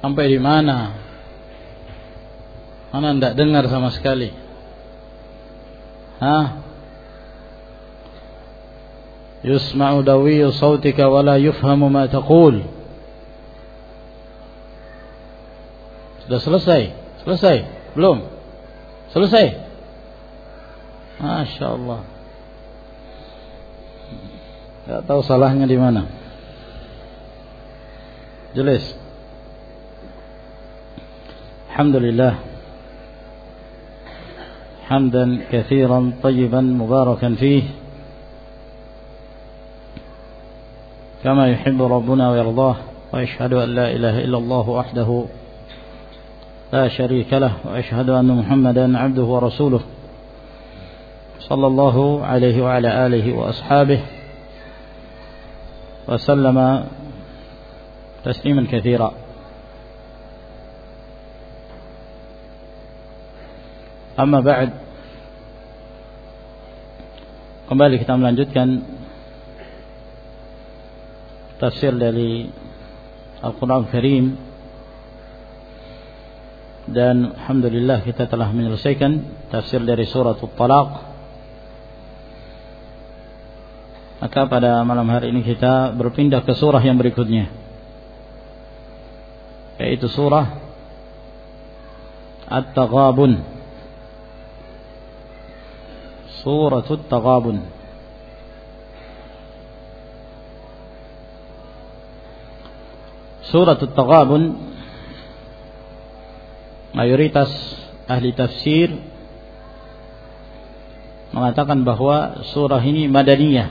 Sampai di mana? Ana tidak dengar sama sekali. Yusma'u dawiyu sautika wa la yufhamu ma taqul. Sudah selesai? Selesai? Belum? Selesai? Masya Allah. Tidak tahu salahnya di mana. Jelas. Alhamdulillah. Hamdan katsiran tayyiban mubarakan fih. Kama yuhibbu Rabbuna wa yardah. Wa ashhadu an la ilaha illallah wahdahu la syarika lah. Wa ashhadu anna Muhammadan abduhu wa rasuluh. Sallallahu alaihi wa ala alihi wa ashabihi wa sallama tasliman katsira. Amma ba'd. Kembali kita melanjutkan tafsir dari Al-Quran Al-Karim. Dan alhamdulillah kita telah menyelesaikan tafsir dari surah At-Talaq. Maka pada malam hari ini kita berpindah ke surah yang berikutnya, yaitu surah At-Taghabun. Surah At-Taghabun. Surah At-Taghabun, mayoritas ahli tafsir mengatakan bahwa surah ini madaniyah.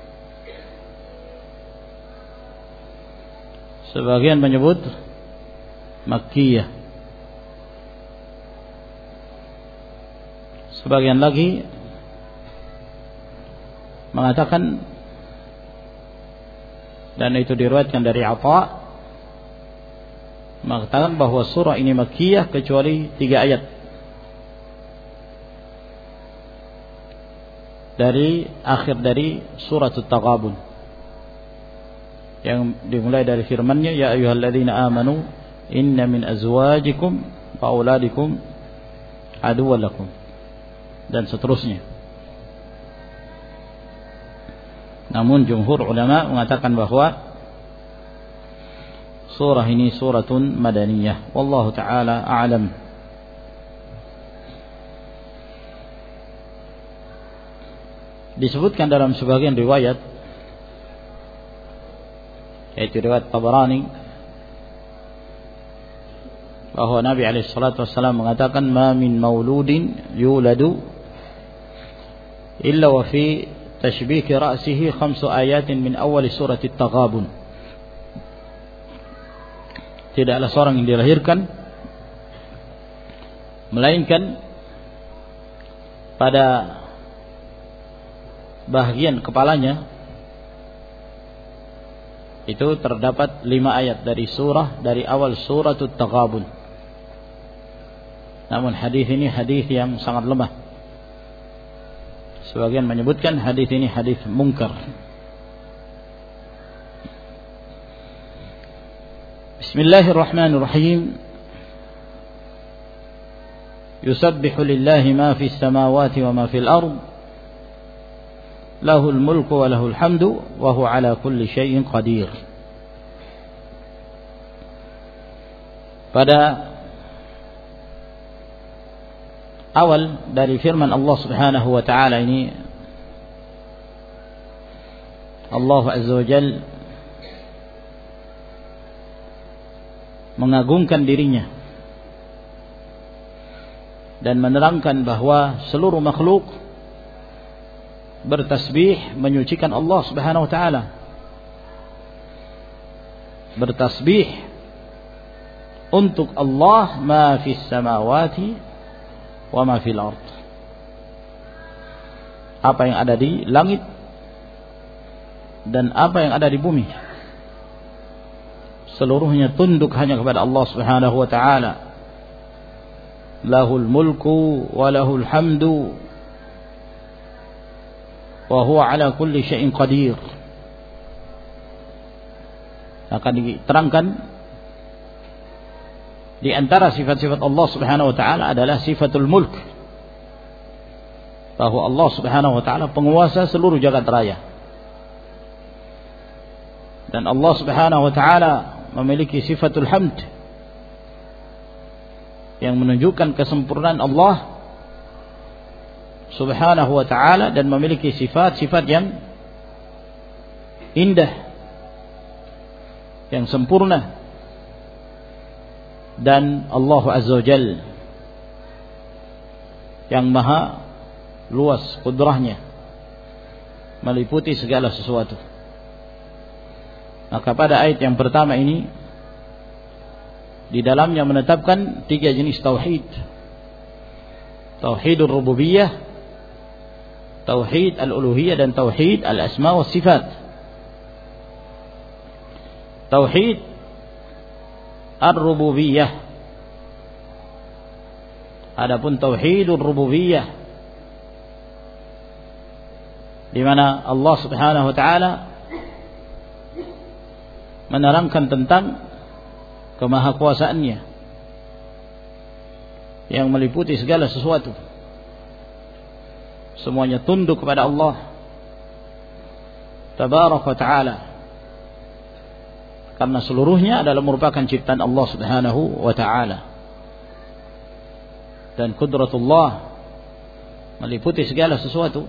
Sebagian menyebut makkiyah. Sebagian lagi mengatakan, dan itu diriwayatkan dari Atha, mengatakan bahwa surah ini makkiyah kecuali 3 ayat dari akhir dari surah At-Taghabun, yang dimulai dari firman-Nya, ya ayyuhalladzina amanu inna min azwajikum wa auladikum aduwwan lakum, dan seterusnya. Namun jumhur ulama mengatakan bahwa surah ini suratun madaniyah. Wallahu ta'ala a'lam. Disebutkan dalam sebagian riwayat, yaitu riwayat Tabarani, bahwa Nabi SAW mengatakan, ma min mauludin yuladu illa wa fi tashbiki ra'sihi 5 ayatin min awal surah At-Taghabun. Tidaklah seorang yang dilahirkan melainkan pada bahagian kepalanya itu terdapat 5 ayat dari awal surah At-Taghabun. Namun hadis ini hadis yang sangat lemah. Sebagian menyebutkan hadis ini hadis munkar. Bismillahirrahmanirrahim. Yusabbihu lillahi ma fis samawati wa ma fil ard. Lahul mulku wa lahul hamdu wa huwa ala kulli syai'in qadir. Pada awal dari firman Allah Subhanahu wa ta'ala ini, Allah Azza wa Jalla mengagungkan dirinya dan menerangkan bahwa seluruh makhluk bertasbih menyucikan Allah Subhanahu wa ta'ala. Bertasbih untuk Allah ma fis samawati wa ma fil ard. Apa yang ada di langit dan apa yang ada di bumi, seluruhnya tunduk hanya kepada Allah Subhanahu wa ta'ala. Lahul mulku wa lahul hamdu wa huwa ala kulli syai'in qadir. Akan diterangkan Di antara sifat-sifat Allah Subhanahu wa taala adalah sifatul mulk. Bahwa Allah Subhanahu wa taala penguasa seluruh jagat raya. Dan Allah Subhanahu wa taala memiliki sifatul hamd yang menunjukkan kesempurnaan Allah Subhanahu wa taala dan memiliki sifat-sifat yang indah, yang sempurna. Dan Allah Azza wa Jalla yang maha luas kudrahnya, meliputi segala sesuatu. Maka pada ayat yang pertama ini di dalamnya menetapkan 3 jenis tauhid. Tauhidul rububiyah, tauhid al-uluhiyah, dan tauhid al-asma wa sifat. Tauhid ar-rububiyah, adapun tauhidul rububiyah di mana Allah Subhanahu wa taala menerangkan tentang kemahakuasaannya yang meliputi segala sesuatu. Semuanya tunduk kepada Allah Tabaraka wa taala, karena seluruhnya adalah merupakan ciptaan Allah Subhanahu wa taala. Dan qudratullah meliputi segala sesuatu.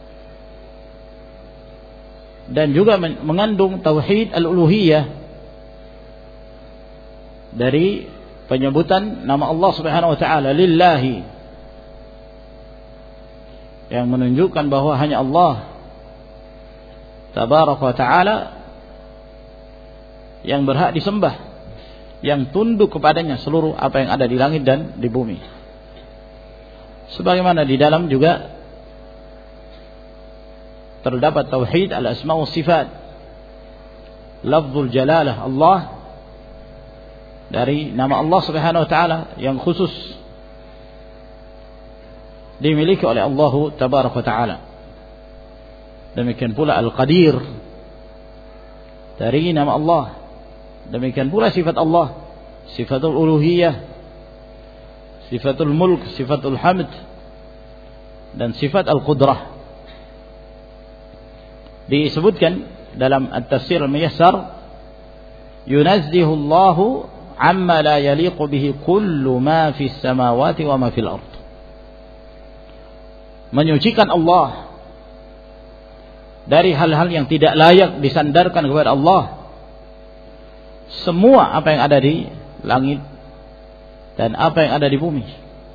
Dan juga mengandung tauhid al-uluhiyah dari penyebutan nama Allah Subhanahu wa taala lillahi, yang menunjukkan bahwa hanya Allah Tabaraka wa taala yang berhak disembah, yang tunduk kepadanya seluruh apa yang ada di langit dan di bumi. Sebagaimana di dalam juga terdapat tauhid al-asma wa sifat, lafzul jalalah Allah, dari nama Allah Subhanahu wa taala yang khusus dimiliki oleh Allah Tabaraka wa taala. Demikian pula al-qadir dari nama Allah. Demikian pula sifat Allah, sifatul uluhiyah, sifatul mulk, sifatul hamd, dan sifat al-qudrah. Disebutkan dalam at-tafsir al-muyassar, yunazzihu Allahu amma la yaliqu bihi kullu ma fis samawati wa ma fil ard. Menyucikan Allah dari hal-hal yang tidak layak disandarkan kepada Allah, semua apa yang ada di langit dan apa yang ada di bumi.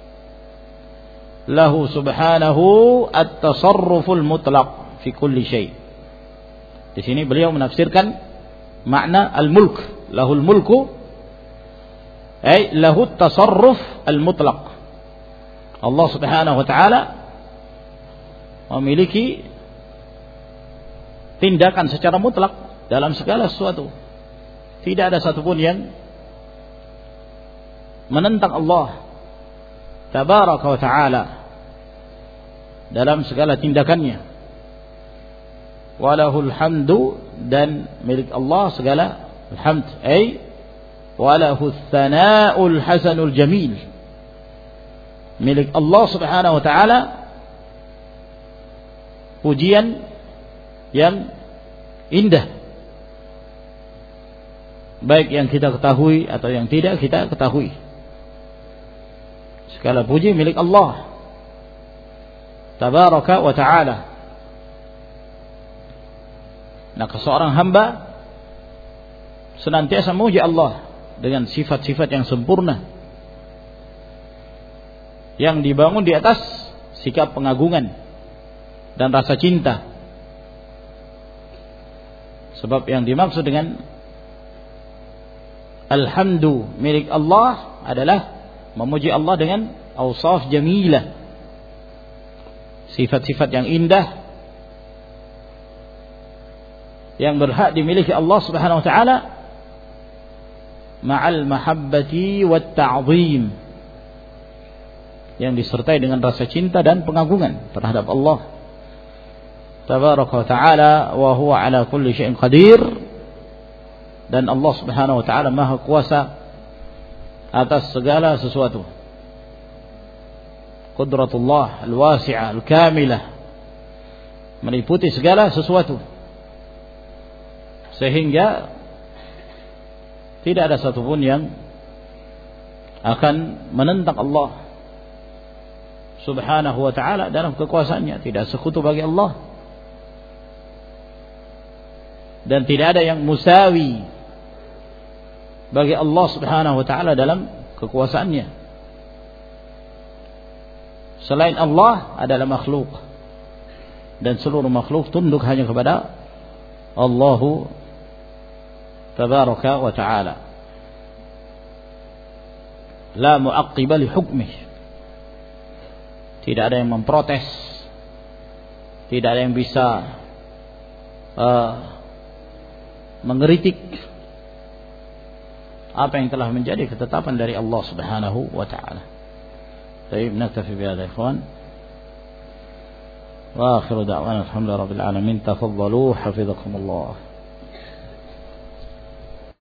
Lahu subhanahu at-tasarruful mutlaq fi kulli syai'. Di sini beliau menafsirkan makna al-mulk, lahul mulku ay lahu at-tasarruf al-mutlaq. Allah Subhanahu wa taala memiliki tindakan secara mutlak dalam segala sesuatu. Tidak ada satupun yang menentang Allah Tabaraka wa taala dalam segala tindakannya. Walahul hamdu, dan milik Allah segala hamd, ay walahu tsana'ul hasanul jamil. Milik Allah Subhanahu wa taala pujian yang indah, baik yang kita ketahui atau yang tidak kita ketahui. Segala puji milik Allah Tabaraka wa ta'ala. Nah, seorang hamba senantiasa memuji Allah dengan sifat-sifat yang sempurna, yang dibangun di atas sikap pengagungan dan rasa cinta. Sebab yang dimaksud dengan alhamdu milik Allah adalah memuji Allah dengan awsaf jamilah, sifat-sifat yang indah yang berhak dimiliki Allah Subhanahu wa taala, ma'al mahabbati wat ta'zim, yang disertai dengan rasa cinta dan pengagungan terhadap Allah Tabaraka wa taala, wa huwa ala kulli syai'in qadir, dan Allah Subhanahu wa taala maha kuasa atas segala sesuatu. Qudratullah al-wasi'ah al-kamilah meliputi segala sesuatu, sehingga tidak ada satupun yang akan menentang Allah subhanahu wa ta'ala dalam kekuasaannya. Tidak sekutu bagi Allah, dan tidak ada yang musawi bagi Allah subhanahu wa ta'ala dalam kekuasaannya. Selain Allah adalah makhluk, dan seluruh makhluk tunduk hanya kepada Allah tabaraka wa ta'ala. La mu'aqqiba li hukmih. Tidak ada yang memprotes, tidak ada yang bisa mengkritik apa yang telah menjadi ketetapan dari Allah subhanahu wa ta'ala. طيب نكتفي بهذا يا إخوان، وآخر دعوانا الحمد لله رب العالمين. تفضلوا حفظكم الله.